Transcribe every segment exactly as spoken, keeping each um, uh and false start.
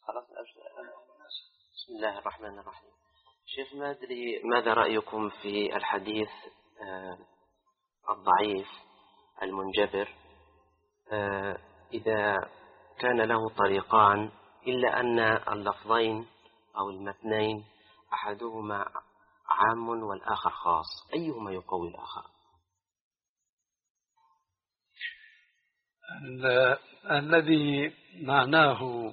خلاص. بسم الله الرحمن الرحيم. شيخ، ما أدري ماذا رأيكم في الحديث الضعيف المنجبر إذا كان له طريقان إلا أن اللفظين أو المتنين أحدهما عام والآخر خاص، أيهما يقوي الآخر؟ الذي معناه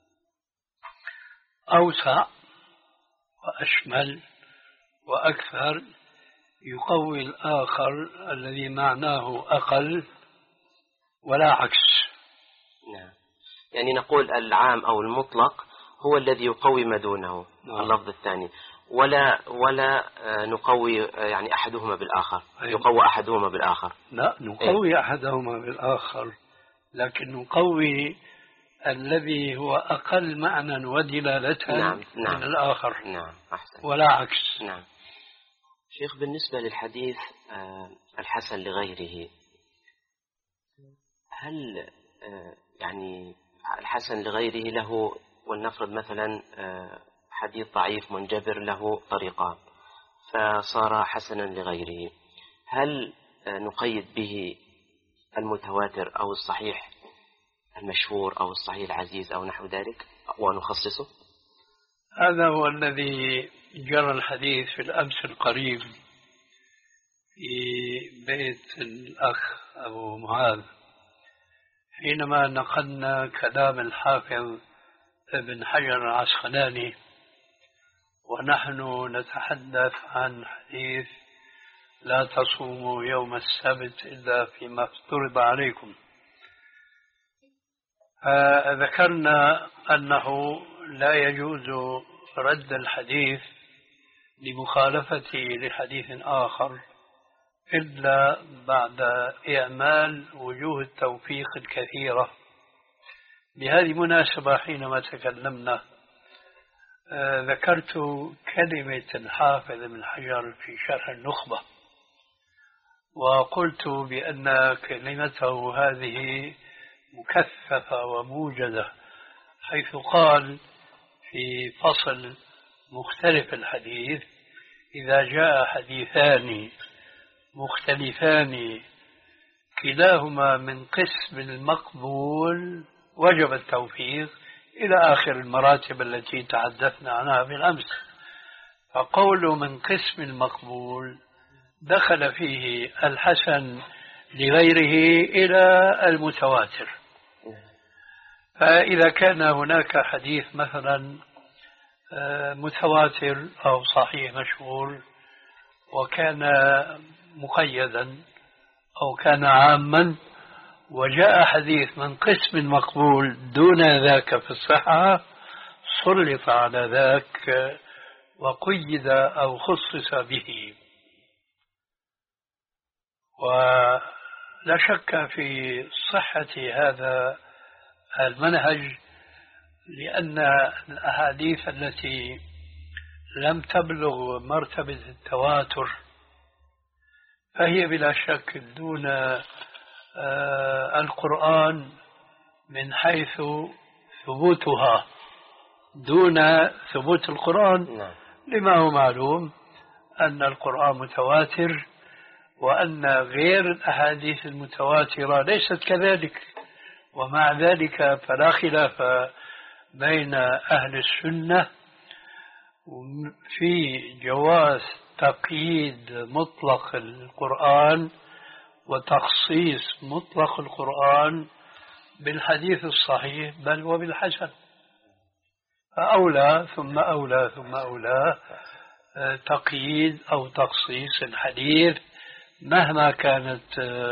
أوسع وأشمل وأكثر يقوي الآخر الذي معناه أقل ولا عكس. نعم، يعني نقول العام أو المطلق هو الذي يقوي ما دونه. نعم. اللفظ الثاني ولا ولا نقوي يعني أحدهما بالآخر. أيوة. يقوي أحدهما بالآخر. لا، نقوي أيه؟ أحدهما بالآخر، لكن نقوي الذي هو أقل معنى ودلالة. نعم. نعم. من الآخر. نعم، أحسن. ولا عكس. نعم. شيخ، بالنسبة للحديث الحسن لغيره، هل يعني الحسن لغيره له، ولنفرض مثلا حديث ضعيف منجبر له طريقان فصار حسنا لغيره، هل نقيد به المتواتر أو الصحيح المشهور أو الصحيح العزيز أو نحو ذلك ونخصصه؟ هذا هو الذي جرى الحديث في الأمس القريب في بيت الأخ أبو معاذ، حينما نقلنا كلام الحافظ ابن حجر العسقلاني ونحن نتحدث عن حديث لا تصوموا يوم السبت إلا فيما افترض عليكم. ذكرنا أنه لا يجوز رد الحديث لمخالفته لحديث آخر إلا بعد إعمال وجوه التوفيق الكثيرة. بهذه المناسبة حينما تكلمنا ذكرت كلمة الحافظ ابن حجر في شرح النخبة، وقلت بأن كلمته هذه مكثفة وموجزة، حيث قال في فصل مختلف الحديث: إذا جاء حديثان مختلفان كلاهما من قسم المقبول وجب التوفيق، إلى آخر المراتب التي تحدثنا عنها بالأمس. فقوله من قسم المقبول دخل فيه الحسن لغيره إلى المتواتر. فإذا كان هناك حديث مثلا متواتر أو صحيح مشهور وكان مقيدا أو كان عاما، وجاء حديث من قسم مقبول دون ذاك في الصحة، سلط على ذاك وقيد أو خصص به. ولا شك في صحة هذا المنهج، لأن الأحاديث التي لم تبلغ مرتبة التواتر فهي بلا شك دون القرآن من حيث ثبوتها، دون ثبوت القرآن، لما هو معلوم أن القرآن متواتر وأن غير الأحاديث المتواترة ليست كذلك. ومع ذلك فلا خلاف بين أهل السنة في جواز تقييد مطلق القرآن وتخصيص مطلق القرآن بالحديث الصحيح بل وبالحسن. فأولى ثم أولى ثم أولى تقييد أو تخصيص الحديث مهما كانت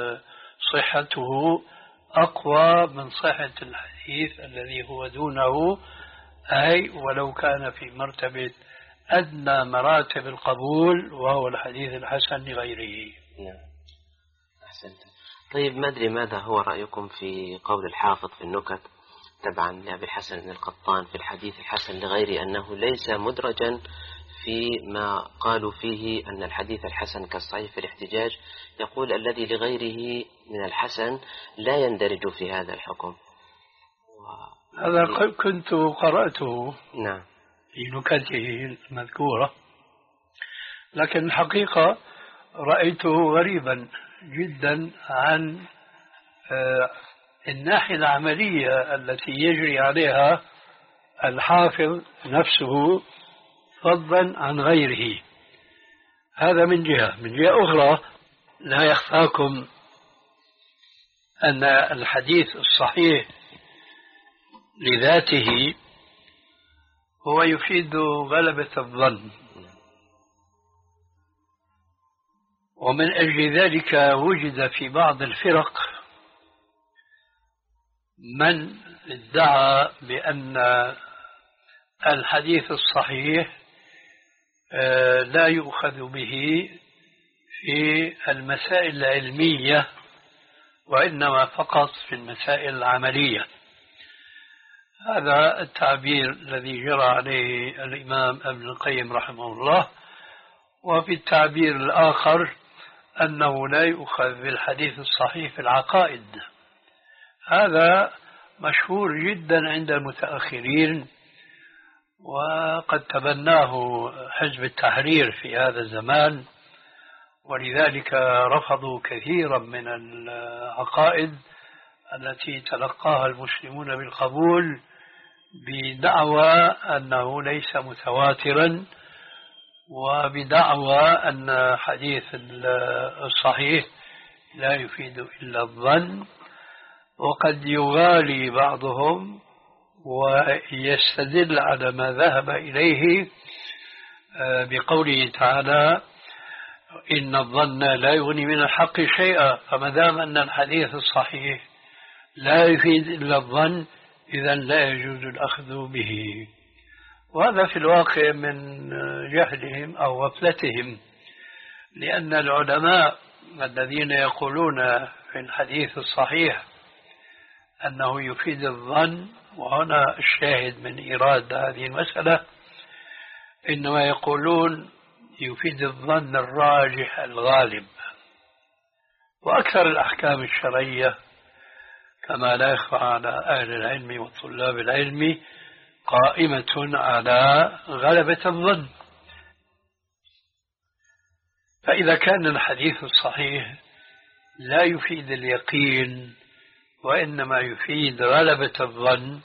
صحته أقوى من صحة الحديث الذي هو دونه، أي ولو كان في مرتبة أدنى مراتب القبول وهو الحديث الحسن لغيره. أحسنت. طيب، ما أدري ماذا هو رأيكم في قول الحافظ في النكت تبعا لأبي الحسن بن القطان في الحديث الحسن لغيره أنه ليس مدرجا في ما قالوا فيه أن الحديث الحسن كالصحيح في الاحتجاج، يقول الذي لغيره من الحسن لا يندرج في هذا الحكم. و... هذا كنت قرأته نعم في نكته المذكورة، لكن الحقيقة رأيته غريبا جدا عن الناحية العملية التي يجري عليها الحافظ نفسه فضلا عن غيره. هذا من جهة. من جهة أخرى لا يخفاكم أن الحديث الصحيح لذاته هو يفيد غلبة الظن، ومن أجل ذلك وجد في بعض الفرق من ادعى بأن الحديث الصحيح لا يؤخذ به في المسائل العلمية وإنما فقط في المسائل العملية. هذا التعبير الذي جرى عليه الإمام ابن القيم رحمه الله. وفي التعبير الآخر أنه لا يؤخذ بالحديث الصحيح في العقائد. هذا مشهور جدا عند المتأخرين، وقد تبناه حزب التحرير في هذا الزمان، ولذلك رفضوا كثيرا من العقائد التي تلقاها المسلمون بالقبول بدعوى أنه ليس متواترا، وبدعوى أن حديث الصحيح لا يفيد إلا الظن. وقد يغالي بعضهم ويستدل على ما ذهب إليه بقوله تعالى إن الظن لا يغني من الحق شيئا، فما دام أن الحديث الصحيح لا يفيد إلا الظن إذا لا يجوز الأخذ به. وهذا في الواقع من جهلهم أو غفلتهم، لأن العلماء الذين يقولون في الحديث الصحيح أنه يفيد الظن، وهنا الشاهد من إيراد هذه المسألة، إنما يقولون يفيد الظن الراجح الغالب. وأكثر الأحكام الشرعية كما لا يخفى على أهل العلم وطلاب العلم قائمة على غلبة الظن. فإذا كان الحديث الصحيح لا يفيد اليقين وإنما يفيد غلبة الظن،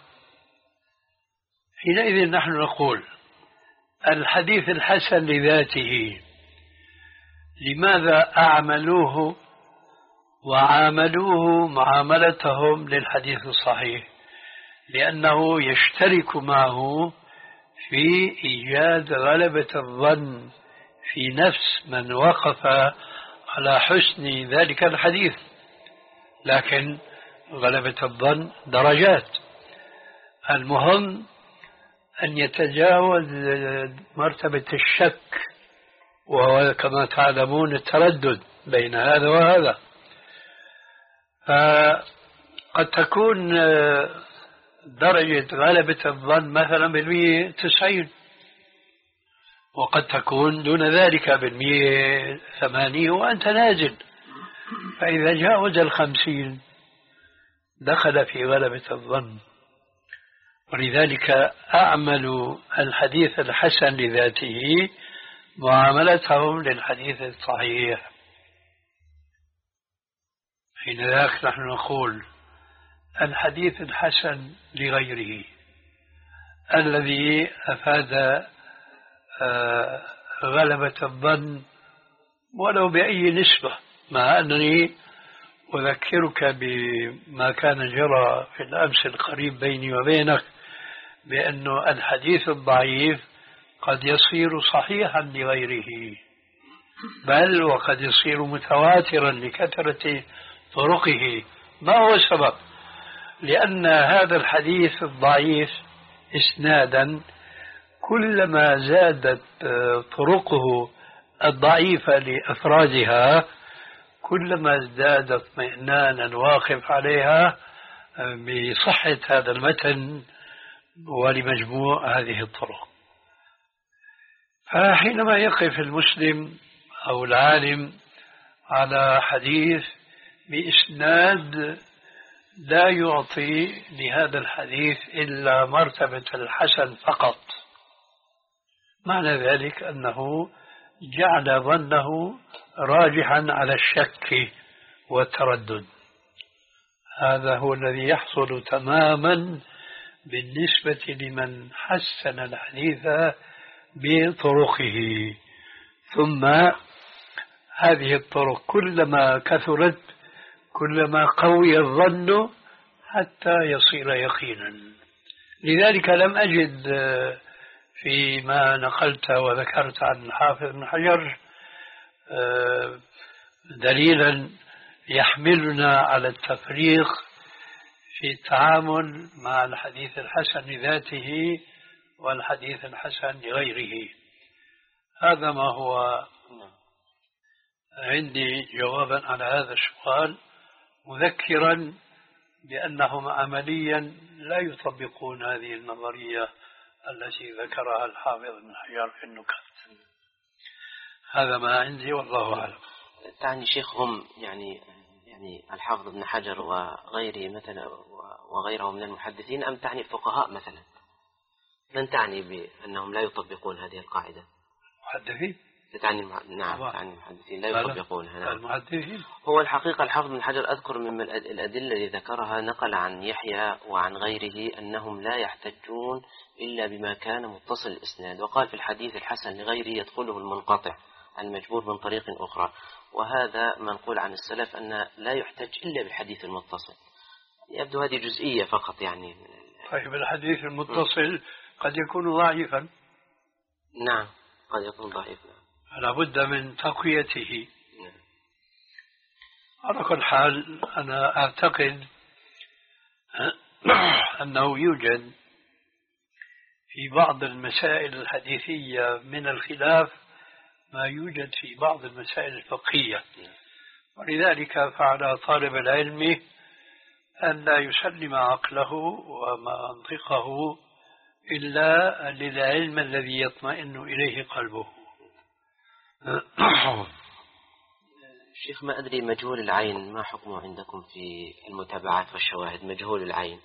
حينئذ نحن نقول الحديث الحسن لذاته لماذا أعملوه وعاملوه معاملتهم للحديث الصحيح؟ لأنه يشترك معه في إيجاد غلبة الظن في نفس من وقف على حسن ذلك الحديث. لكن غلبة الظن درجات، المهم أن يتجاوز مرتبة الشك، وهو كما تعلمون التردد بين هذا وهذا. فقد تكون درجة غلبة الظن مثلا بالمية تسعين، وقد تكون دون ذلك بالمية ثمانين وأنت نازل. فإذا جاوز الخمسين دخل في غلبة الظن. ولذلك أعمل الحديث الحسن لذاته معاملتهم للحديث الصحيح. حين ذاك نحن نقول الحديث الحسن لغيره الذي أفاد غلبة الظن ولو بأي نسبة، مع أنني أذكرك بما كان جرى في الأمس القريب بيني وبينك، بأن الحديث الضعيف قد يصير صحيحا لغيره، بل وقد يصير متواترا لكثرة طرقه. ما هو السبب؟ لأن هذا الحديث الضعيف إسنادا كلما زادت طرقه الضعيفة لأفرادها كلما ازداد اطمئنانا واقف عليها بصحة هذا المتن ولمجموع هذه الطرق. فحينما يقف المسلم أو العالم على حديث بإسناد لا يعطي لهذا الحديث إلا مرتبة الحسن فقط. معنى ذلك أنه جعل ظنه راجحا على الشك والتردد. هذا هو الذي يحصل تماما بالنسبة لمن حسن الحديث بطرقه. ثم هذه الطرق كلما كثرت كلما قوي الظن حتى يصير يقينا. لذلك لم أجد فيما نقلت وذكرت عن الحافظ بن حجر دليلا يحملنا على التفريق في التعامل مع الحديث الحسن لذاته والحديث الحسن لغيره. هذا ما هو عندي جوابا على هذا السؤال، مذكرا بأنهم عمليا لا يطبقون هذه النظرية التي ذكرها الحافظ بن حجر في النكت. هذا ما عندي والله أعلم. تعني شيخ هم يعني يعني الحافظ بن حجر وغيره مثلا وغيره من المحدثين، أم تعني الفقهاء مثلا؟ من تعني بأنهم لا يطبقون هذه القاعدة؟ محدثين؟ تعني نعم تعني المحدثين لا يطبقونها. نعم. المحدثين هو الحقيقة الحافظ بن حجر أذكر من الأدلة التي ذكرها نقل عن يحيى وعن غيره أنهم لا يحتجون إلا بما كان متصل الإسناد، وقال في الحديث الحسن لغيره يدخله المنقطع المجبور من طريق أخرى، وهذا منقول عن السلف أن لا يحتج إلا بالحديث المتصل. يبدو هذه جزئية فقط يعني. طيب الحديث المتصل قد يكون ضعيفا. نعم قد يكون ضعيفا، لا بد من تقويته. على كل حال أنا أعتقد أنه يوجد في بعض المسائل الحديثية من الخلاف ما يوجد في بعض المسائل الفقهية، ولذلك فعلى طالب العلم أن لا يسلم عقله ومنطقه إلا للعلم الذي يطمئن إليه قلبه. شيخ ما أدري مجهول العين ما حكمه عندكم في المتابعات والشواهد؟ مجهول العين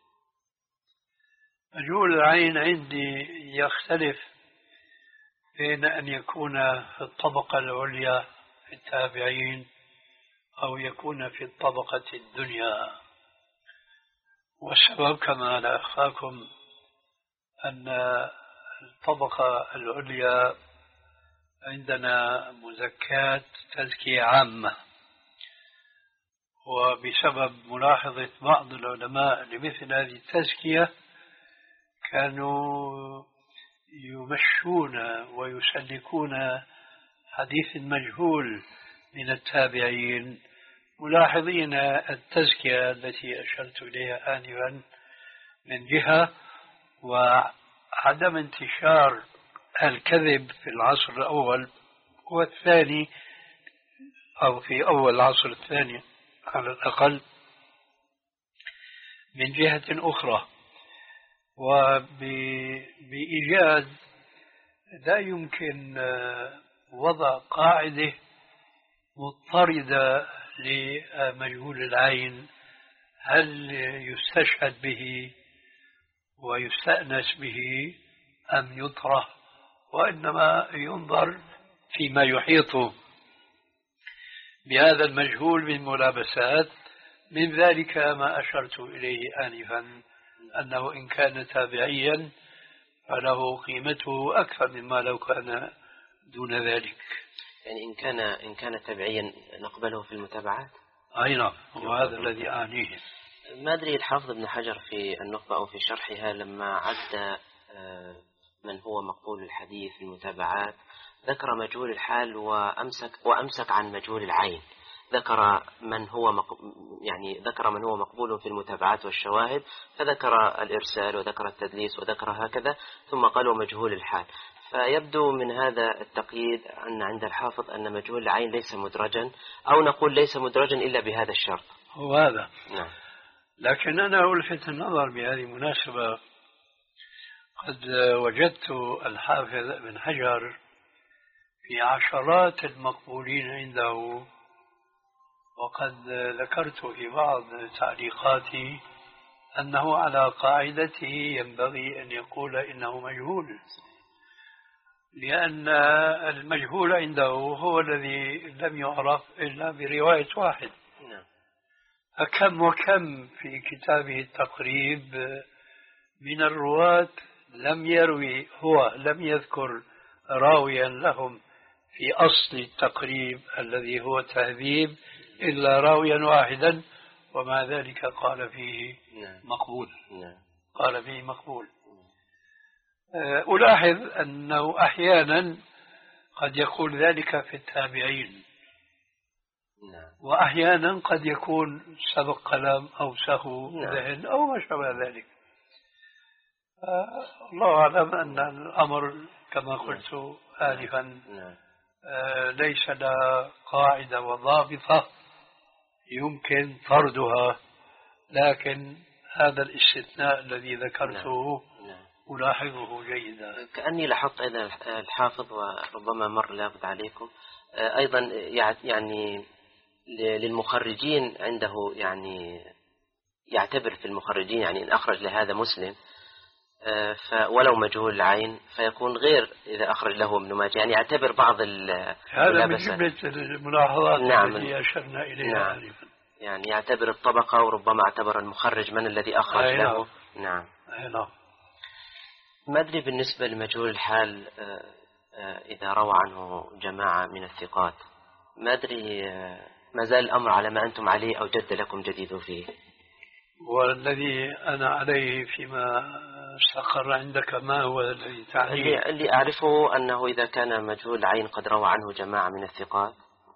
مجهول العين عندي يختلف بين أن يكون في الطبقة العليا في التابعين أو يكون في الطبقة الدنيا، والسبب كما لا أخفاكم أن الطبقة العليا عندنا مزكاة تزكية عامة، وبسبب ملاحظة بعض العلماء لمثل هذه التزكية كانوا يمشون ويسلكون حديث مجهول من التابعين، ملاحظين التزكية التي أشرت إليها آنفا من جهة، وعدم انتشار الكذب في العصر الأول والثاني أو في أول العصر الثاني على الأقل من جهة أخرى. وبإيجاز لا يمكن وضع قاعدة مضطردة لمجهول العين هل يستشهد به ويستأنس به أم يطرح، وإنما ينظر فيما يحيط بهذا المجهول من ملابسات، من ذلك ما أشرت إليه آنفا أنه إن كان تابعيا فله قيمته أكثر مما لو كان دون ذلك. يعني إن كان إن كان تابعيا نقبله في المتابعات؟ أي نعم، وهذا الذي أعنيه. ما أدري الحافظ ابن حجر في النخبة أو في شرحها لما عد من هو مقبول الحديث في المتابعات ذكر مجهول الحال وأمسك وأمسك عن مجهول العين، ذكر من هو مق... يعني ذكر من هو مقبول في المتابعات والشواهد، فذكر الإرسال وذكر التدليس وذكر هكذا، ثم قال ومجهول الحال. فيبدو من هذا التقييد أن عند الحافظ أن مجهول العين ليس مدرجا، أو نقول ليس مدرجا إلا بهذا الشرط. هو هذا. نعم. لكن أنا ألفت النظر بهذه المناسبة، قد وجدت الحافظ ابن حجر في عشرات المقبولين عنده وقد ذكرت في بعض تعليقاتي أنه على قاعدته ينبغي أن يقول إنه مجهول، لأن المجهول عنده هو الذي لم يعرف إلا برواية واحد. فكم وكم في كتابه التقريب من الرواة لم يروي، هو لم يذكر راويا لهم في أصل التقريب الذي هو تهذيب إلا راويا واحدا، ومع ذلك قال فيه مقبول. قال فيه مقبول. ألاحظ أنه أحيانا قد يقول ذلك في التابعين، وأحيانا قد يكون سبق كلام أو سهو ذهن أو ما شابه ذلك. الله أعلم أن الأمر كما قلت آنفا ليس له قاعدة وضابطة يمكن طردها، لكن هذا الاستثناء الذي ذكرته ألاحظه جيدا. كأني لاحظت أيضا الحافظ، وربما مر لافت عليكم أيضا، يعني للمخرجين عنده يعني يعتبر في المخرجين يعني إن أخرج لهذا مسلم ولو مجهول العين فيكون غير إذا أخرج له ابن ماجه، يعني يعتبر بعض هذا من جملة الملاحظات نعم التي أشرنا إليها. نعم. يعني يعتبر الطبقة، وربما اعتبر المخرج من الذي أخرج أي له. نعم. نعم. ما أدري بالنسبة لمجهول الحال إذا روى عنه جماعة من الثقات، ما أدري ما زال الأمر على ما أنتم عليه أو جد لكم جديد فيه؟ والذي أنا عليه فيما استقر عندك ما هو الذي تعنيه؟ اللي أعرفه أنه إذا كان مجهول العين قد روى عنه جماعة من الثقات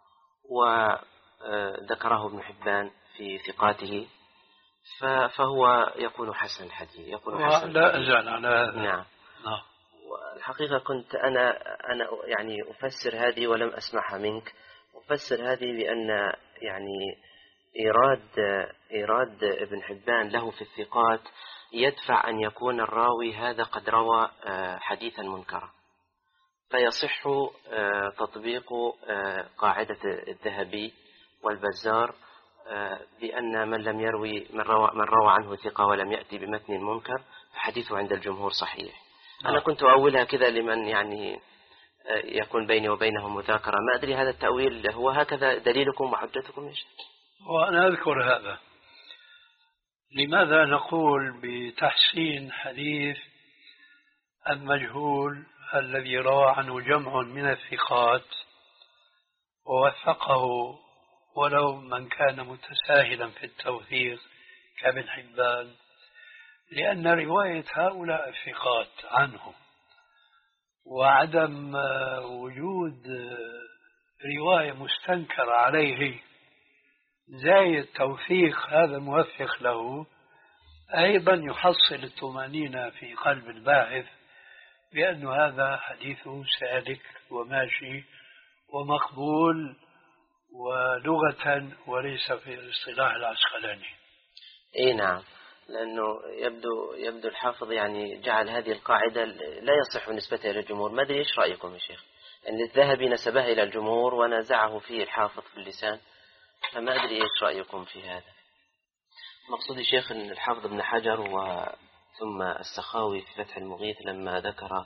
وذكره ابن حبان في ثقاته فهو يكون حسن الحديث، يكون حسن. لا أزال على هذا. نعم. والحقيقة كنت أنا أنا يعني أفسر هذه ولم أسمعها منك، أفسر هذه بأن يعني إيراد إيراد ابن حبان له في الثقات يدفع أن يكون الراوي هذا قد روى حديثا منكرا، فيصح تطبيق قاعدة الذهبي والبزار بأن من لم يروي من روى, من روى عنه ثقة ولم يأتي بمتن منكر فحديثه عند الجمهور صحيح. أنا كنت أولها كذا لمن يعني يكون بيني وبينه مذاكرة، ما أدري هذا التأويل هو هكذا دليلكم وحجتكم إيش؟ وأنا أذكر هذا. لماذا نقول بتحسين حديث المجهول الذي روى عنه جمع من الثقات ووثقه ولو من كان متساهلا في التوثيق كابن حبان؟ لأن رواية هؤلاء الثقات عنه وعدم وجود رواية مستنكرة عليه زائد توثيق هذا الموثق له أيضا يحصل الطمأنينة في قلب الباحث بأن هذا حديثه سالك وماشي ومقبول ولغة وليس في الاصطلاح العسقلاني. اي نعم، لأنه يبدو يبدو الحافظ يعني جعل هذه القاعدة لا يصح نسبتها إلى الجمهور. ما أدري إيش رأيكم يا شيخ؟ أن الذهبي نسبها إلى الجمهور ونزعه فيه الحافظ في اللسان، فما أدري إيش رأيكم في هذا. مقصود يا شيخ أن الحافظ ابن حجر وثم السخاوي في فتح المغيث لما ذكر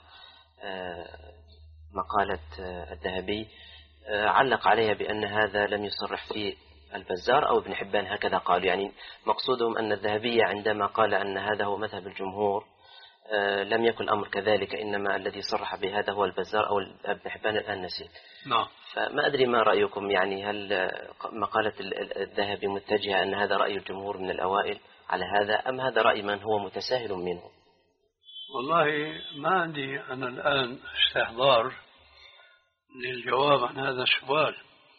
مقالة الذهبي علق عليها بأن هذا لم يصرح فيه البزار أو ابن حبان، هكذا قالوا. يعني مقصودهم أن الذهبي عندما قال أن هذا هو مذهب الجمهور لم يكن الأمر كذلك، إنما الذي صرح بهذا هو البزار أو ابن حبان، الآن نسيت. نعم. فما أدري ما رأيكم، يعني هل مقالة الذهبي متجهة أن هذا رأي الجمهور من الأوائل على هذا، أم هذا رأي من هو متساهل منه؟ والله ما عندي أنا الآن استحضار للجواب عن هذا السؤال،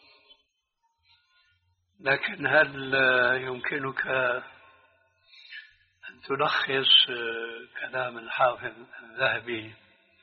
لكن هل يمكنك أن تلخص كلام الحافظ الذهبي؟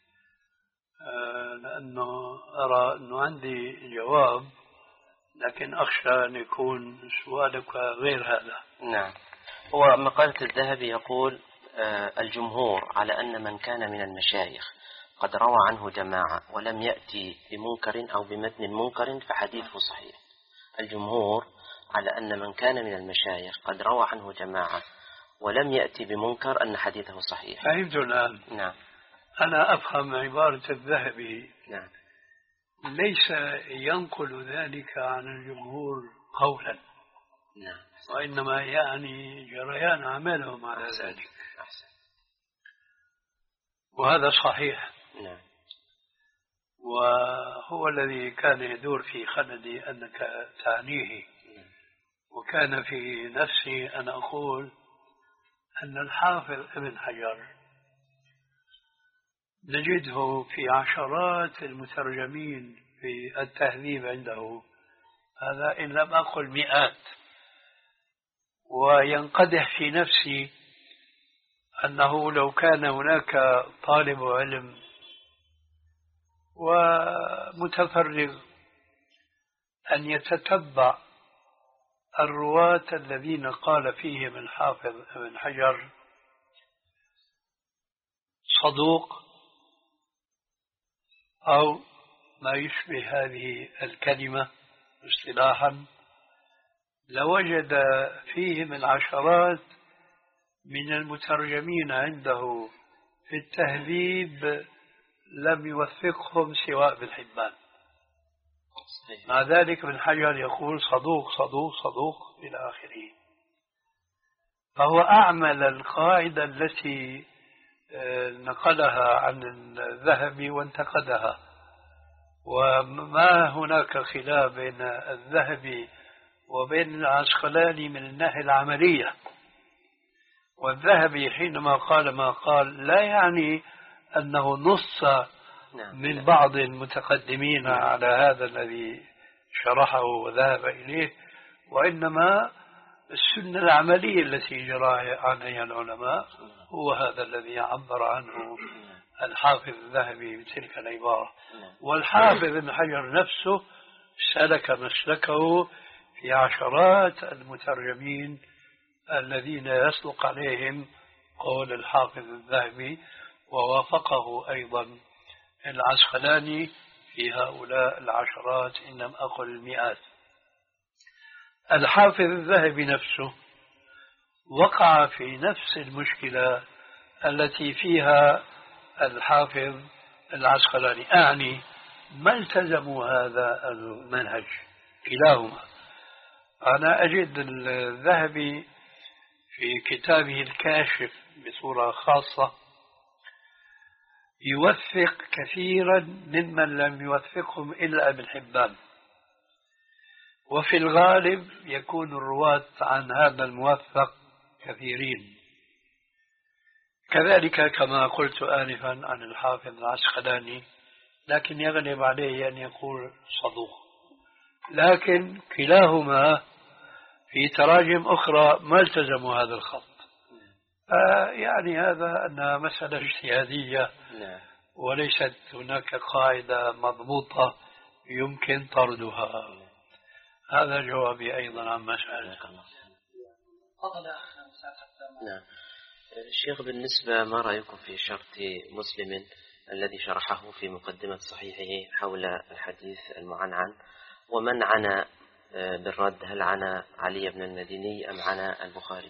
لأنه أرى أنه عندي جواب، لكن أخشى أن يكون سؤالك غير هذا. نعم، هو مقالة الذهبي يقول الجمهور على أن من كان من المشايخ قد روى عنه جماعة ولم يأتي بمنكر أو بمتن منكر فحديثه صحيح. الجمهور على أن من كان من المشايخ قد روى عنه جماعة ولم يأتي بمنكر أن حديثه صحيح. فهمت الآن. نعم. أنا أفهم عبارة الذهبي. نعم. ليس ينقل ذلك عن الجمهور قولا. نعم. وإنما يعني جريان عملهم على أحسن. ذلك. أحسن. وهذا صحيح. نعم. وهو الذي كان يدور في خلدي أنك تعنيه. وكان في نفسي أن أقول أن الحافظ ابن حجر نجده في عشرات المترجمين في التهذيب عنده، هذا إن لم أقل مئات. وينقدح في نفسي أنه لو كان هناك طالب علم ومتفرغ أن يتتبع الرواة الذين قال فيهم الحافظ ابن حجر صدوق أو ما يشبه هذه الكلمة اصطلاحا، لوجد فيهم العشرات من المترجمين عنده في التهذيب لم يوثقهم سواء ابن حبان. مع ذلك ابن حجر يقول صدوق صدوق صدوق إلى آخره. فهو أعمل القاعدة التي نقلها عن الذهبي وانتقدها. وما هناك خلاف بين الذهبي وبين العسقلاني من الناحية العملية. والذهبي حينما قال ما قال لا يعني أنه نص من بعض المتقدمين على هذا الذي شرحه وذهب إليه، وإنما السنة العملية التي جرى عنها العلماء هو هذا الذي عبر عنه الحافظ الذهبي بتلك العبارة. والحافظ ابن حجر نفسه سلك مسلكه في عشرات المترجمين الذين يصدق عليهم قول الحافظ الذهبي، ووافقه أيضا العسقلاني في هؤلاء العشرات إن لم أقل المئات. الحافظ الذهبي نفسه وقع في نفس المشكلة التي فيها الحافظ العسقلاني، أعني ما التزموا هذا المنهج كلاهما. أنا أجد الذهبي في كتابه الكاشف بصورة خاصة يوثق كثيرا ممن لم يوثقهم إلا ابن حبان، وفي الغالب يكون الرواة عن هذا الموثق كثيرين. كذلك كما قلت آنفا عن الحافظ العسقلاني، لكن يغلب عليه أن يقول صدوق. لكن كلاهما في تراجم أخرى ما التزموا هذا الخط. يعني هذا أنها مسألة اجتهادية وليست هناك قاعدة مضبوطة يمكن طردها. هذا جوابي أيضا عن مسألة. نعم. الشيخ، بالنسبة ما رأيكم في شرط مسلم الذي شرحه في مقدمة صحيحه حول الحديث المعنعن، ومن عنا بالرد؟ هل عنا علي بن المديني أم عنا البخاري؟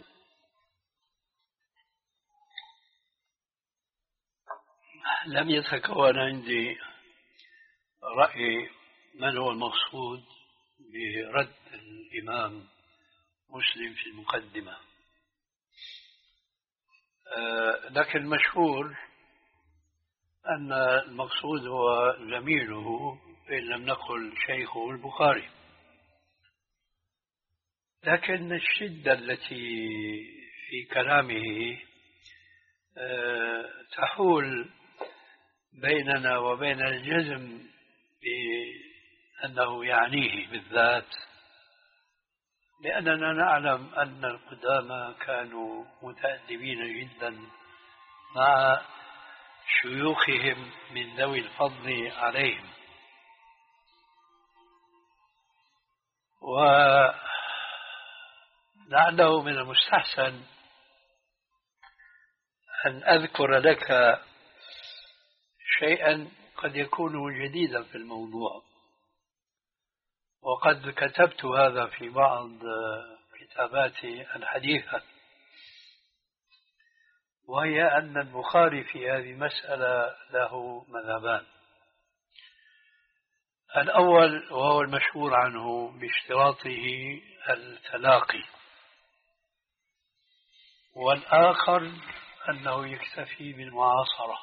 لم يتكون عندي رأي من هو المقصود برد الإمام مسلم في المقدمة، لكن المشهور أن المقصود هو زميله إن لم نقل شيخه البخاري. لكن الشدة التي في كلامه تحول بيننا وبين الجزم بأنه يعنيه بالذات، لأننا نعلم أن القدامى كانوا متأدبين جدا مع شيوخهم من ذوي الفضل عليهم. ولعله من المستحسن أن أذكر لك شيئا قد يكون جديدا في الموضوع. وقد كتبت هذا في بعض كتاباتي الحديثة، وهي أن البخاري في هذه المسألة له مذهبان. الأول وهو المشهور عنه باشتراطه التلاقي، والآخر أنه يكتفي بالمعاصرة.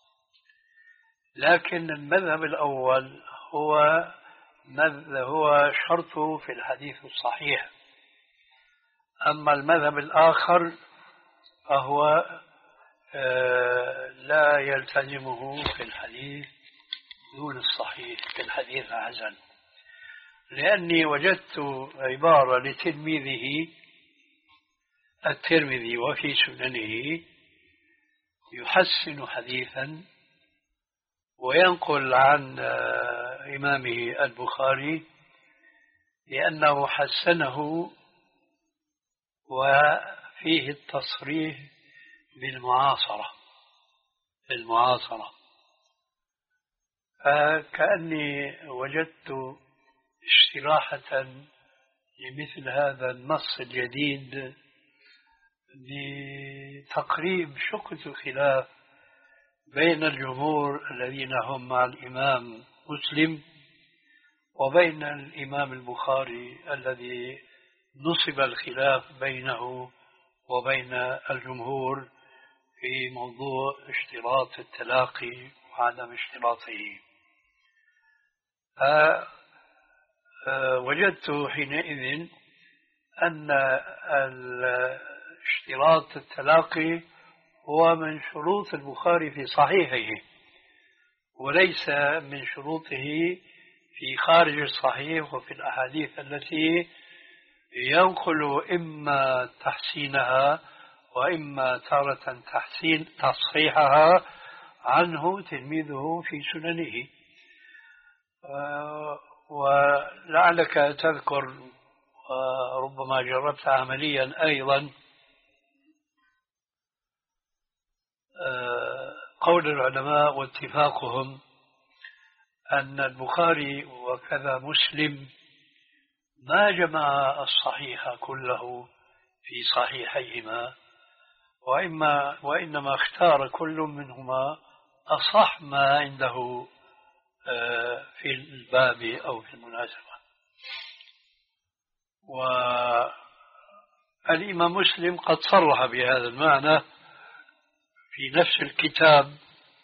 لكن المذهب الأول هو هو شرطه في الحديث الصحيح، أما المذهب الآخر فهو لا يلتزمه في الحديث دون الصحيح في الحديث الحسن. لأني وجدت عبارة لتلميذه الترمذي وفي سننه يحسن حديثا وينقل عن إمامه البخاري لأنه حسنه وفيه التصريح بالمعاصرة بالمعاصرة فكأني وجدت اشتراحة لمثل هذا النص الجديد بتقريب شقة الخلاف بين الجمهور الذين هم مع الإمام مسلم وبين الإمام البخاري الذي نصب الخلاف بينه وبين الجمهور في موضوع اشتراط التلاقي وعدم اشتراطه. وجدت حينئذ أن اشتراط التلاقي هو من شروط البخاري في صحيحه وليس من شروطه في خارج الصحيح وفي الأحاديث التي ينقل إما تحسينها وإما تارة تحسين تصحيحها عنه تلميذه في سننه. ولعلك تذكر وربما جربت عمليا أيضا قول العلماء واتفاقهم أن البخاري وكذا مسلم ما جمع الصحيح كله في صحيحيهما وإما وإنما اختار كل منهما أصح ما عنده في الباب أو في المناسبة. والإمام مسلم قد صرح بهذا المعنى في نفس الكتاب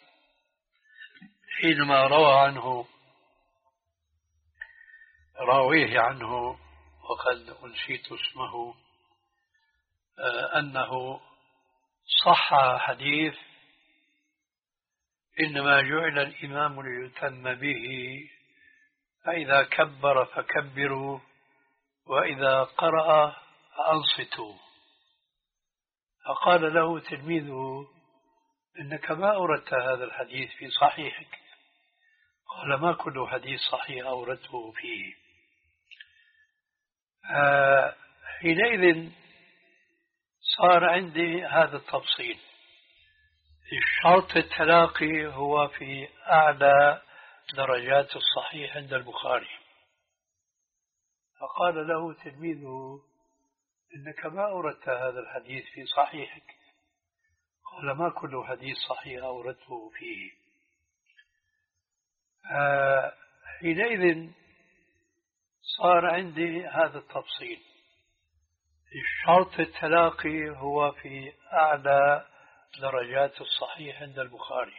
حينما روى عنه راويه عنه وقد أنسيت اسمه أنه صح حديث إنما جعل الإمام ليتم به فإذا كبر فكبروا وإذا قرأ فأنصتوا. فقال له تلميذه إنك ما أوردت هذا الحديث في صحيحك. قال ما كل حديث صحيح أوردته فيه. حينئذ صار عندي هذا التفصيل. الشرط التلاقي هو في أعلى درجات الصحيح عند البخاري. فقال له تلميذه إنك ما أوردت هذا الحديث في صحيحك. قال ما كل حديث صحيح أوردته فيه. حينئذ صار عندي هذا التفصيل. الشرط التلاقي هو في أعلى درجات الصحيح عند البخاري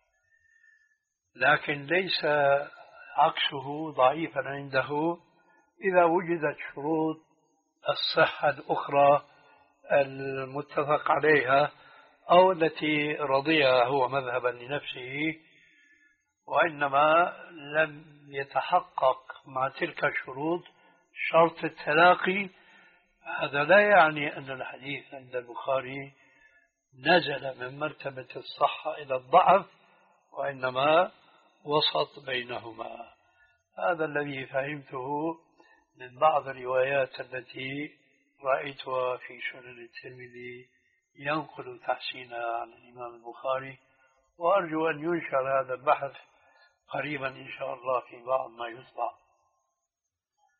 لكن ليس عكسه ضعيفا عنده إذا وجدت شروط الصحة الأخرى المتفق عليها أو التي رضيها هو مذهبا لنفسه وإنما لم يتحقق مع تلك الشروط شرط التلاقي. هذا لا يعني أن الحديث عند البخاري نزل من مرتبة الصحة إلى الضعف وإنما وسط بينهما. هذا الذي فهمته من بعض الروايات التي رأيتها في سنن الترمذي ينقل تحسينها عن الإمام البخاري، وأرجو أن ينشر هذا البحث قريبا إن شاء الله في بعض ما يطبع.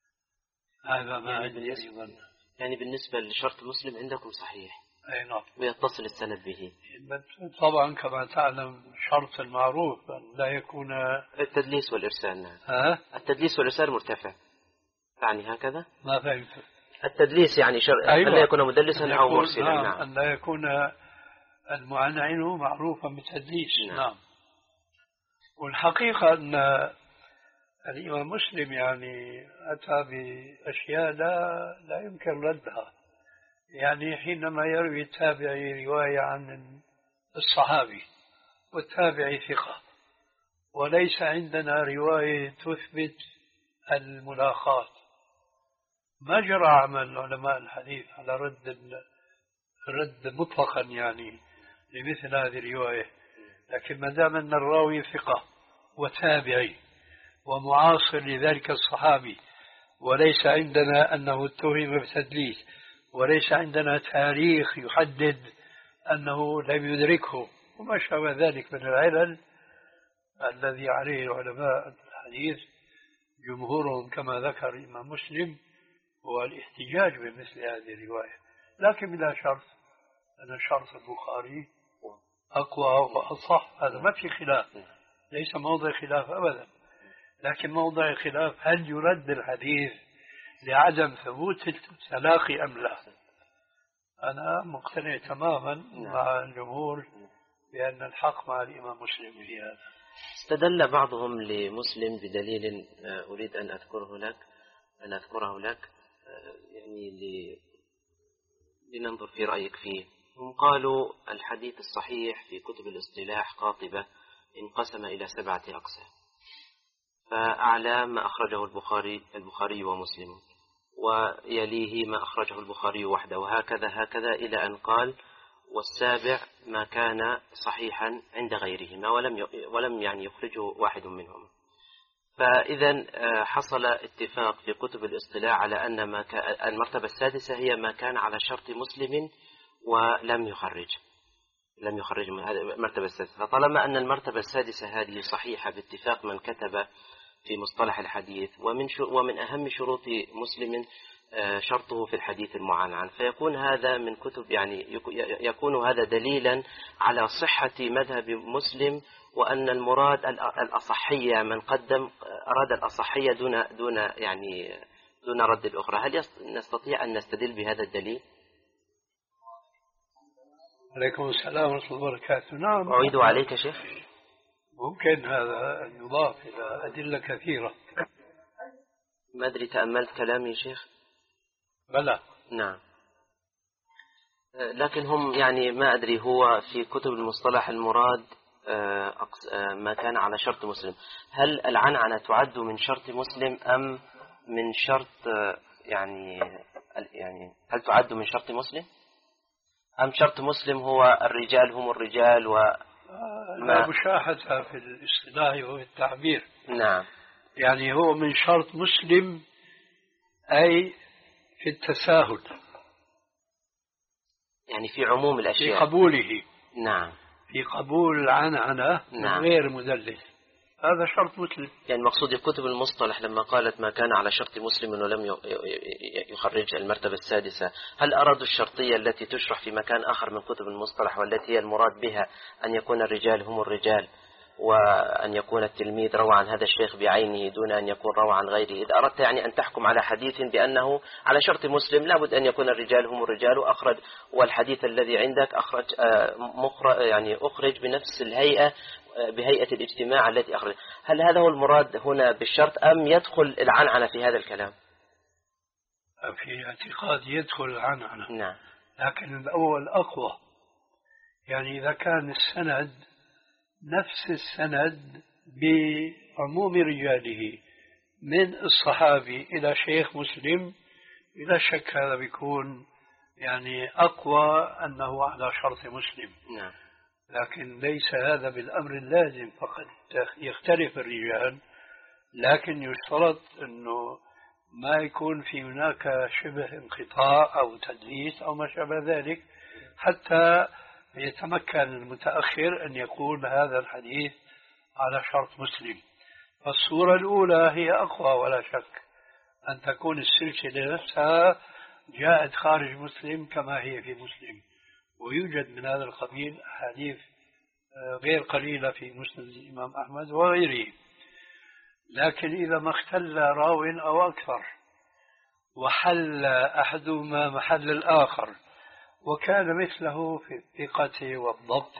هذا ما يعني عندي بالنسبة, يعني بالنسبة لشرط مسلم عندكم صحيح. أي نعم. ويتصل السند به. طبعا كما تعلم شرط المعروف أن لا يكون التدليس والإرسال. نعم. ها؟ التدليس والإرسال مرتفع، يعني هكذا. ما فهمت. التدليس يعني شر... أيوة. أن لا يكون مدلسا أو مرسلا. نعم. نعم. أن لا يكون المعنعن معروفا بالتدليس. نعم. نعم. والحقيقة أن الإمام مسلم يعني أتى بأشياء لا لا يمكن ردها. يعني حينما يروي التابعي رواية عن الصحابي والتابعي ثقة، وليس عندنا رواية تثبت الملاقات، ما جرى عمل علماء الحديث على رد رد مطلقا يعني لمثل هذه الرواية. لكن ما دام أن الراوي ثقة وتابعي ومعاصر لذلك الصحابي، وليس عندنا أنه اتهم بتدليس، وليس عندنا تاريخ يحدد أنه لم يدركه وما شابه ذلك من العلل الذي عليه علماء الحديث جمهورهم كما ذكر الإمام مسلم هو الاحتجاج بمثل هذه الرواية. لكن بلا شرط أن شرط البخاري أقوى وأصح، هذا ما في خلاف، ليس موضع خلاف أبدا. لكن موضع خلاف هل يرد الحديث لعدم ثبوت التلاقي أم لا. أنا مقتنع تماما مع الجمهور بأن الحق مع الإمام مسلم في هذا. استدل بعضهم لمسلم بدليل أريد أن أذكره لك أن أذكره لك يعني لننظر في رأيك فيه. هم قالوا الحديث الصحيح في كتب الاصطلاح قاطبة انقسم إلى سبعة أقسام، فأعلى ما أخرجه البخاري البخاري ومسلم، ويليه ما أخرجه البخاري وحده، وهكذا هكذا إلى أن قال والسابع ما كان صحيحا عند غيرهما ولم ولم يعني يخرجه واحد منهم. فإذا حصل اتفاق في كتب الاصطلاح على أن ما المرتبة السادسة هي ما كان على شرط مسلم ولم يخرج لم يخرج من هذه المرتبة السادسة. فطالما أن المرتبة السادسة هذه صحيحة باتفاق من كتب في مصطلح الحديث، ومن ومن أهم شروط مسلم شرطه في الحديث المعنعن، فيكون هذا من كتب يعني يكون هذا دليلا على صحة مذهب مسلم، وأن المراد الأصحية من قدم أراد الأصحية دون دون يعني دون رد الأخرى. هل نستطيع أن نستدل بهذا الدليل؟ عليكم السلام ورحمة الله وبركاته. نعم. أعيد عليك شيخ. ممكن هذا أن يضاف إلى أدلة كثيرة. ما أدري تأملت كلامي شيخ؟ بلى. نعم. لكن هم يعني ما أدري هو في كتب المصطلح المراد ما كان على شرط مسلم. هل العنعنة تعد من شرط مسلم أم من شرط يعني يعني هل تعد من شرط مسلم أم شرط مسلم هو الرجال هم الرجال و لا مشاحة في الاصطلاح وفي التعبير. نعم. يعني هو من شرط مسلم أي في التساهل، يعني في عموم الأشياء، في قبوله. نعم. في قبول العنعنة نعم. غير مدلس، هذا شرط مسلم. يعني مقصود كتب المصطلح لما قالت ما كان على شرط مسلم ولم يخرج المرتبة السادسة، هل أرادوا الشرطية التي تشرح في مكان آخر من كتب المصطلح والتي هي المراد بها أن يكون الرجال هم الرجال، وأن يكون التلميذ روى عن هذا الشيخ بعينه دون أن يكون روى عن غيره؟ إذا أردت يعني أن تحكم على حديث بأنه على شرط مسلم لابد أن يكون الرجال هم الرجال وأخرج، والحديث الذي عندك أخرج مخرج يعني أخرج بنفس الهيئة بهيئة الاجتماع التي أخرج، هل هذا هو المراد هنا بالشرط أم يدخل العنعنة في هذا الكلام؟ في اعتقاد يدخل العنعنة. نعم. لكن الأول أقوى، يعني إذا كان السند نفس السند بعموم رجاله من الصحابي إلى شيخ مسلم، بلا شك هذا بيكون يعني أقوى أنه على شرط مسلم. نعم. لكن ليس هذا بالأمر اللازم، فقد يختلف الرجال، لكن يشترط أنه ما يكون في هناك شبه انقطاع أو تدليس أو ما شابه ذلك، حتى يتمكن المتأخر أن يقول هذا الحديث على شرط مسلم. فالصورة الأولى هي أقوى ولا شك، أن تكون السلسلة نفسها جاءت خارج مسلم كما هي في مسلم، ويوجد من هذا القبيل أحاديث غير قليلة في مسند الإمام أحمد وغيره. لكن إذا ما اختل راو أو أكثر وحل أحدهما محل الآخر وكان مثله في الثقة والضبط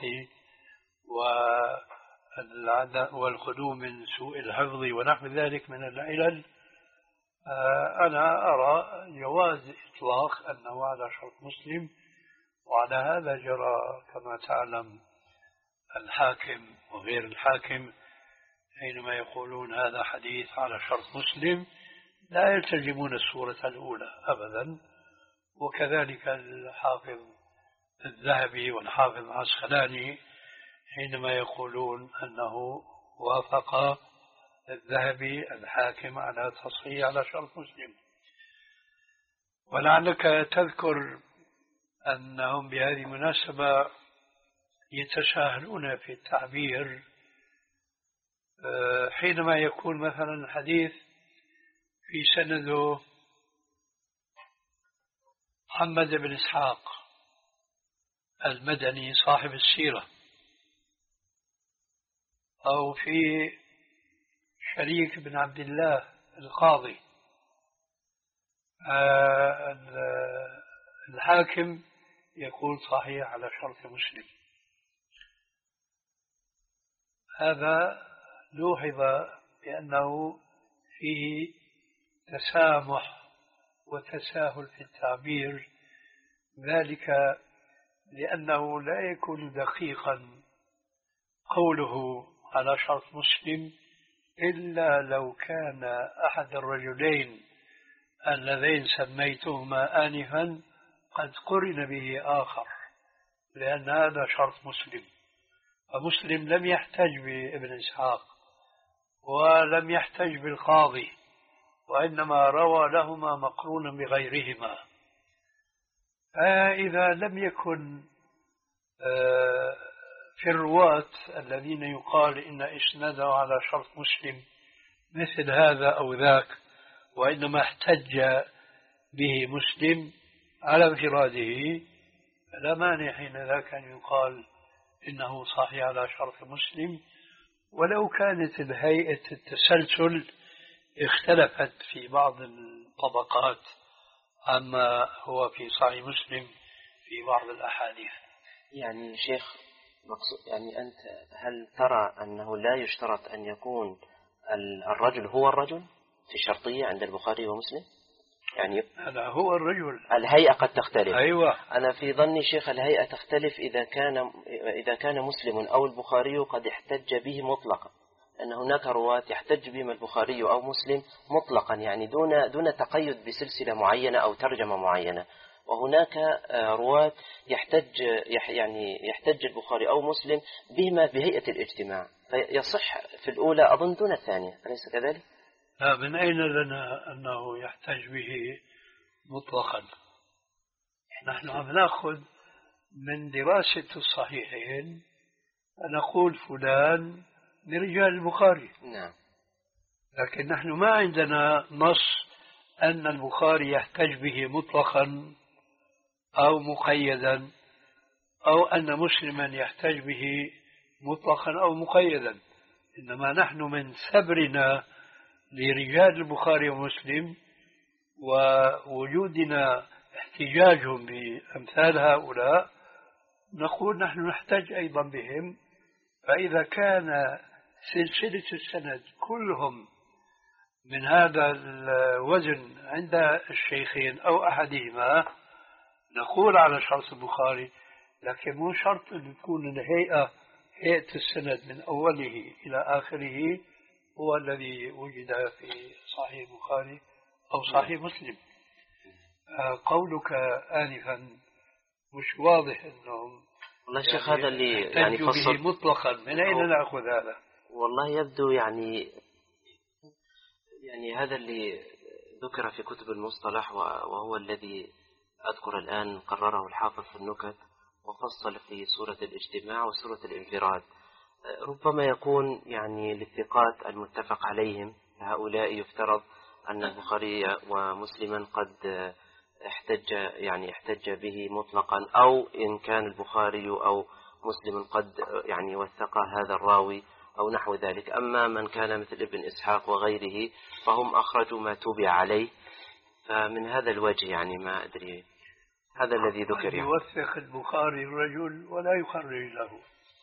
والخلو من سوء الحفظ ونحو ذلك من العلل، أنا أرى جواز إطلاق أنه على شرط مسلم. وعلى هذا جرى كما تعلم الحاكم وغير الحاكم حينما يقولون هذا حديث على شرط مسلم لا يلتزمون الصورة الأولى أبدا. وكذلك الحافظ الذهبي والحافظ العسقلاني حينما يقولون أنه وافق الذهبي الحاكم على تصحيح على شرط مسلم. ولعلك تذكر أنهم بهذه المناسبة يتساهلون في التعبير حينما يكون مثلا الحديث في سنده محمد بن إسحاق المدني صاحب السيرة، أو في شريك بن عبد الله القاضي، الحاكم يقول صحيح على شرط مسلم. هذا لوحظ بأنه فيه تسامح وتساهل في التعبير، ذلك لأنه لا يكون دقيقا قوله على شرط مسلم إلا لو كان أحد الرجلين اللذين سميتهما آنفا قد قرن به آخر، لأن هذا شرط مسلم. فمسلم لم يحتج بابن إسحاق ولم يحتج بالقاضي، وإنما روى لهما مقرونا بغيرهما. فإذا لم يكن في الرواة الذين يقال إن إسناده على شرط مسلم مثل هذا أو ذاك، وإنما احتج به مسلم على انفراده، فلا مانع حين ذاك أن يقال إنه صحيح على شرط مسلم، ولو كانت الهيئة التسلسل اختلفت في بعض الطبقات عما هو في صحيح مسلم في بعض الأحاديث. يعني شيخ مقصود، يعني أنت هل ترى أنه لا يشترط أن يكون الرجل هو الرجل في الشرطية عند البخاري ومسلم؟ يعني هذا هو الرجل، الهيئة قد تختلف. أيوة. أنا في ظني شيخ الهيئة تختلف إذا كان إذا كان مسلم أو البخاري قد احتج به مطلقا، أن هناك رواة يحتج بهم البخاري أو مسلم مطلقا، يعني دون دون تقيد بسلسلة معينة أو ترجمة معينة، وهناك رواة يحتج يعني يحتج البخاري أو مسلم بهما بهيئة الاجتماع، فيصح في الأولى أظن دون الثانية، أليس كذلك؟ لا، من أين لنا أنه يحتج به مطلقا؟ نحن عم نأخذ من دراسة الصحيحين نقول فلان من رجال البخاري. نعم. لكن نحن ما عندنا نص أن البخاري يحتج به مطلقا أو مقيدا، أو أن مسلما يحتج به مطلقا أو مقيدا، إنما نحن من سبرنا لرجال البخاري ومسلم ووجودنا احتجاجهم بأمثال هؤلاء نقول نحن نحتج أيضا بهم. فإذا كان سلسلة السند كلهم من هذا الوزن عند الشيخين أو أحدهما نقول على شرط البخاري، لكن مو شرط أن تكون الهيئة هيئة السند من أوله إلى آخره هو الذي وجد في صحيح البخاري أو صحيح مسلم. قولك آنفا مش واضح أنهم والله يعني شيخ هذا اللي يعني فصل مطلقا، من أين نأخذ هذا؟ والله يبدو يعني يعني هذا اللي ذكر في كتب المصطلح، وهو الذي أذكر الآن قرره الحافظ في النكت وفصل في سورة الاجتماع وسورة الانفراد. ربما يكون يعني للثقات المتفق عليهم هؤلاء يفترض أن البخاري ومسلما قد احتج يعني احتج به مطلقا، أو إن كان البخاري أو مسلم قد يعني وثق هذا الراوي أو نحو ذلك. أما من كان مثل ابن إسحاق وغيره فهم أخرجوا ما توبع عليه، فمن هذا الوجه يعني ما أدري هذا الذي ذكر. يعني يوثق البخاري الرجل ولا يخرج له.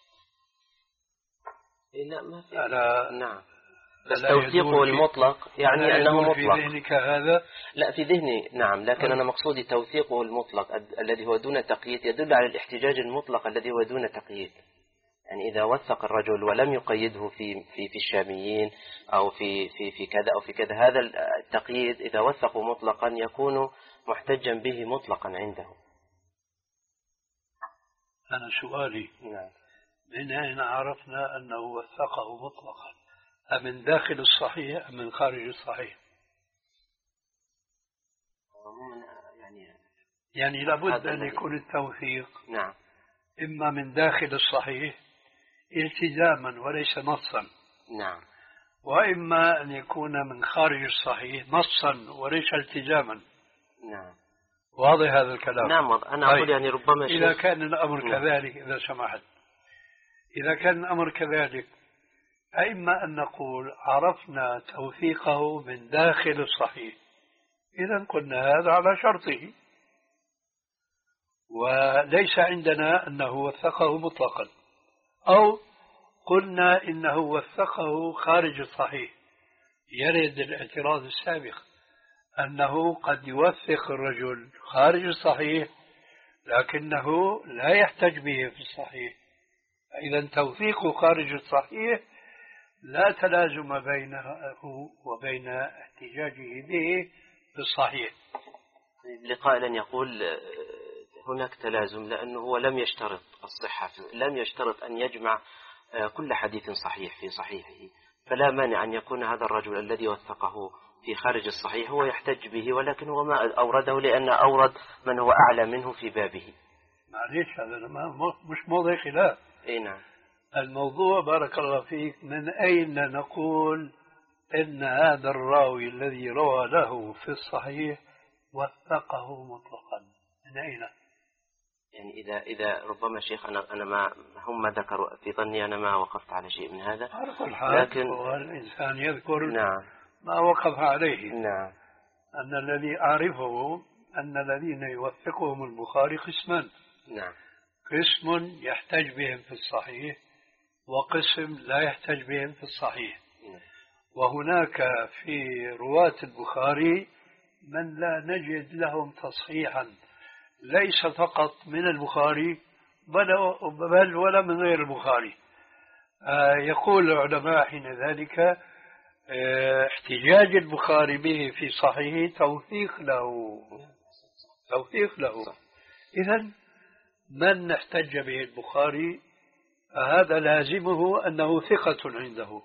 لا ما في. ألا نعم، بس توثيقه المطلق يعني أنه مطلق. في ذهنك هذا؟ لا في ذهني نعم، لكن أنا مقصودي توثيقه المطلق الذي هو دون تقييد يدل على الاحتجاج المطلق الذي هو دون تقييد. يعني إذا وثق الرجل ولم يقيده في في في الشاميين أو في في في كذا أو في كذا، هذا التقييد إذا وثقوا مطلقا يكون محتجا به مطلقا عنده. أنا سؤالي نعم. من أين عرفنا أنه وثقه مطلقا؟ أمن داخل الصحيح أم من خارج الصحيح؟ يعني يعني لابد أن يكون التوثيق نعم إما من داخل الصحيح التزاما وليس نصا، نعم، وإما أن يكون من خارج الصحيح نصا وليس التزاما. نعم، واضح هذا الكلام؟ نعم، أنا أقول يعني ربما إذا كان الأمر نعم. كذلك، إذا سمحت، إذا كان الأمر كذلك، أما أن نقول عرفنا توثيقه من داخل الصحيح، إذا قلنا هذا على شرطه، وليس عندنا أنه وثقه مطلقا، أو قلنا إنه وثقه خارج الصحيح. يرد الاعتراض السابق أنه قد يوثق الرجل خارج الصحيح لكنه لا يحتج به في الصحيح. إذا توثيقه خارج الصحيح لا تلازم بينه وبين احتجاجه به في الصحيح. لقائلا يقول هناك تلازم، لأنه هو لم يشترط الصحة، لم يشترط أن يجمع كل حديث صحيح في صحيحه، فلا مانع أن يكون هذا الرجل الذي وثقه في خارج الصحيح هو يحتج به، ولكن هو ما أورده لأن أورد من هو أعلى منه في بابه. معليش هذا مش موضوع خلاف. اي نعم. الموضوع بارك الله فيك من أين نقول إن هذا الراوي الذي روى له في الصحيح وثقه مطلقا؟ من أين؟ يعني إذا إذا ربما شيخ أنا أنا ما هم ذكروا في ظني، أنا ما وقفت على شيء من هذا، لكن هو الإنسان يذكر نعم ما وقف عليه. نعم. أن الذي أعرفه أن الذين يوثقهم البخاري قسمان. نعم. قسم يحتج بهم في الصحيح، وقسم لا يحتج بهم في الصحيح. نعم. وهناك في رواة البخاري من لا نجد لهم تصحيحا، ليس فقط من البخاري بل ولا من غير البخاري. آه يقول العلماء حين ذلك آه احتجاج البخاري به في صحيحه توثيق له، توثيق له. إذن من احتج به البخاري هذا لازمه أنه ثقة عنده،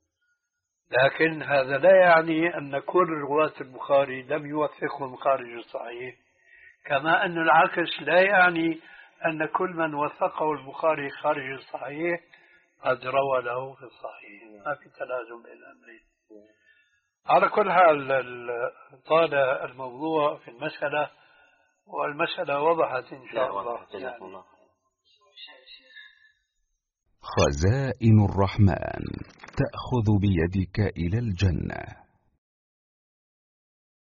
لكن هذا لا يعني أن كل رواة البخاري لم يوثقهم خارج الصحيح، كما أن العكس لا يعني أن كل من وثقه البخاري خارج الصحيح قد روى له في الصحيح. ما في تلازم بين الأمرين. على كل حال طال الموضوع في المسألة، والمسألة وضحت إن شاء الله. يعني. خزائن الرحمن تأخذ بيدك إلى الجنة.